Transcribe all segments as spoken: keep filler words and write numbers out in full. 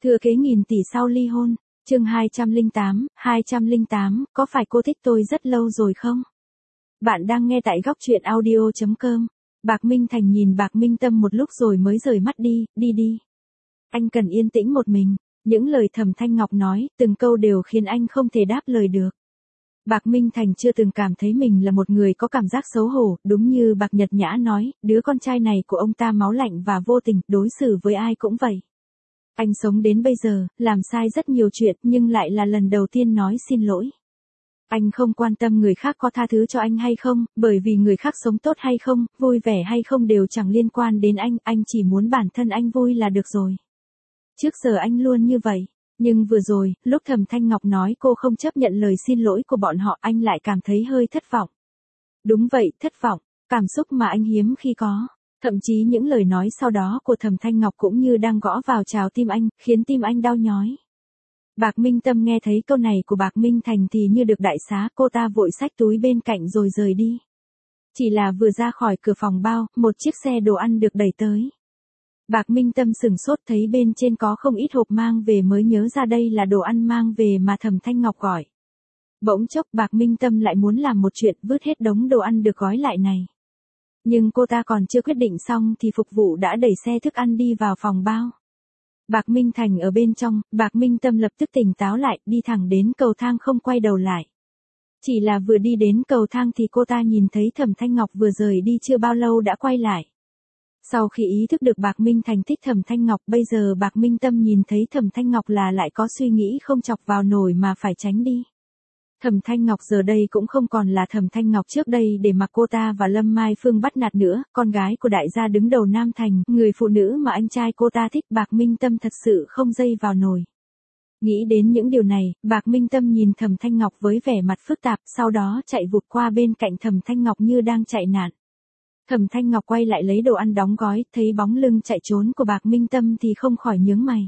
Thừa kế nghìn tỷ sau ly hôn, chương hai trăm lẻ tám, hai trăm lẻ tám, có phải cô thích tôi rất lâu rồi không? Bạn đang nghe tại góc truyện audio chấm com. Bạc Minh Thành nhìn Bạc Minh Tâm một lúc rồi mới rời mắt đi, đi đi. Anh cần yên tĩnh một mình, những lời Thẩm Thanh Ngọc nói, từng câu đều khiến anh không thể đáp lời được. Bạc Minh Thành chưa từng cảm thấy mình là một người có cảm giác xấu hổ, đúng như Bạc Nhật Nhã nói, đứa con trai này của ông ta máu lạnh và vô tình, đối xử với ai cũng vậy. Anh sống đến bây giờ, làm sai rất nhiều chuyện nhưng lại là lần đầu tiên nói xin lỗi. Anh không quan tâm người khác có tha thứ cho anh hay không, bởi vì người khác sống tốt hay không, vui vẻ hay không đều chẳng liên quan đến anh, anh chỉ muốn bản thân anh vui là được rồi. Trước giờ anh luôn như vậy, nhưng vừa rồi, lúc Thẩm Thanh Ngọc nói cô không chấp nhận lời xin lỗi của bọn họ, anh lại cảm thấy hơi thất vọng. Đúng vậy, thất vọng, cảm xúc mà anh hiếm khi có. Thậm chí những lời nói sau đó của Thẩm Thanh Ngọc cũng như đang gõ vào trào tim anh, khiến tim anh đau nhói. Bạc Minh Tâm nghe thấy câu này của Bạc Minh Thành thì như được đại xá, cô ta vội xách túi bên cạnh rồi rời đi. Chỉ là vừa ra khỏi cửa phòng bao, một chiếc xe đồ ăn được đẩy tới. Bạc Minh Tâm sửng sốt thấy bên trên có không ít hộp mang về mới nhớ ra đây là đồ ăn mang về mà Thẩm Thanh Ngọc gọi. Bỗng chốc Bạc Minh Tâm lại muốn làm một chuyện vứt hết đống đồ ăn được gói lại này. Nhưng cô ta còn chưa quyết định xong thì phục vụ đã đẩy xe thức ăn đi vào phòng bao. Bạc Minh Thành ở bên trong, Bạc Minh Tâm lập tức tỉnh táo lại, đi thẳng đến cầu thang không quay đầu lại. Chỉ là vừa đi đến cầu thang thì cô ta nhìn thấy Thẩm Thanh Ngọc vừa rời đi chưa bao lâu đã quay lại. Sau khi ý thức được Bạc Minh Thành thích Thẩm Thanh Ngọc, bây giờ Bạc Minh Tâm nhìn thấy Thẩm Thanh Ngọc là lại có suy nghĩ không chọc vào nổi mà phải tránh đi. Thẩm Thanh Ngọc giờ đây cũng không còn là Thẩm Thanh Ngọc trước đây để mặc cô ta và Lâm Mai Phương bắt nạt nữa, con gái của đại gia đứng đầu Nam Thành, người phụ nữ mà anh trai cô ta thích. Bạc Minh Tâm thật sự không dây vào nổi. Nghĩ đến những điều này, Bạc Minh Tâm nhìn Thẩm Thanh Ngọc với vẻ mặt phức tạp, sau đó chạy vụt qua bên cạnh Thẩm Thanh Ngọc như đang chạy nạn. Thẩm Thanh Ngọc quay lại lấy đồ ăn đóng gói, thấy bóng lưng chạy trốn của Bạc Minh Tâm thì không khỏi nhướng mày.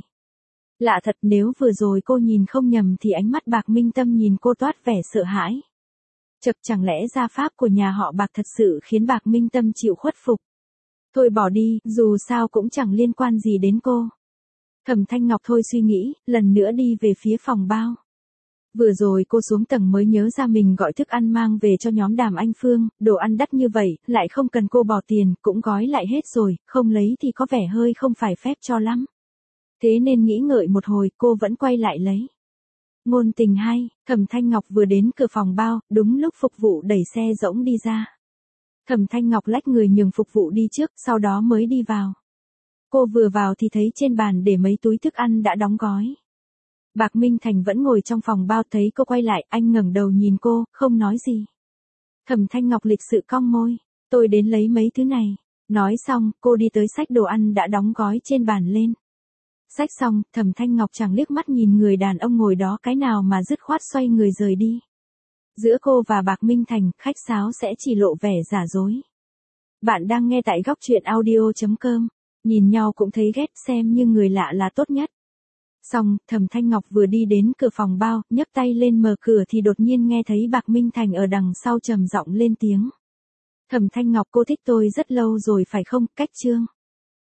Lạ thật, nếu vừa rồi cô nhìn không nhầm thì ánh mắt Bạc Minh Tâm nhìn cô toát vẻ sợ hãi. Chật, chẳng lẽ gia pháp của nhà họ Bạc thật sự khiến Bạc Minh Tâm chịu khuất phục. Thôi bỏ đi, dù sao cũng chẳng liên quan gì đến cô. Thẩm Thanh Ngọc thôi suy nghĩ, lần nữa đi về phía phòng bao. Vừa rồi cô xuống tầng mới nhớ ra mình gọi thức ăn mang về cho nhóm Đàm Anh Phương, đồ ăn đắt như vậy, lại không cần cô bỏ tiền, cũng gói lại hết rồi, không lấy thì có vẻ hơi không phải phép cho lắm. Thế nên nghĩ ngợi một hồi, cô vẫn quay lại lấy. Ngôn tình hay, Thẩm Thanh Ngọc vừa đến cửa phòng bao, đúng lúc phục vụ đẩy xe rỗng đi ra. Thẩm Thanh Ngọc lách người nhường phục vụ đi trước, sau đó mới đi vào. Cô vừa vào thì thấy trên bàn để mấy túi thức ăn đã đóng gói. Bạc Minh Thành vẫn ngồi trong phòng bao, thấy cô quay lại, anh ngẩng đầu nhìn cô, không nói gì. Thẩm Thanh Ngọc lịch sự cong môi, tôi đến lấy mấy thứ này. Nói xong, cô đi tới xách đồ ăn đã đóng gói trên bàn lên. Xách xong, Thẩm Thanh Ngọc chẳng liếc mắt nhìn người đàn ông ngồi đó cái nào mà dứt khoát xoay người rời đi. Giữa cô và Bạc Minh Thành, khách sáo sẽ chỉ lộ vẻ giả dối. Bạn đang nghe tại góc truyện audio chấm com. Nhìn nhau cũng thấy ghét, xem như người lạ là tốt nhất. Xong, Thẩm Thanh Ngọc vừa đi đến cửa phòng bao, nhấc tay lên mở cửa thì đột nhiên nghe thấy Bạc Minh Thành ở đằng sau trầm giọng lên tiếng. Thẩm Thanh Ngọc, cô thích tôi rất lâu rồi phải không? Cách chương.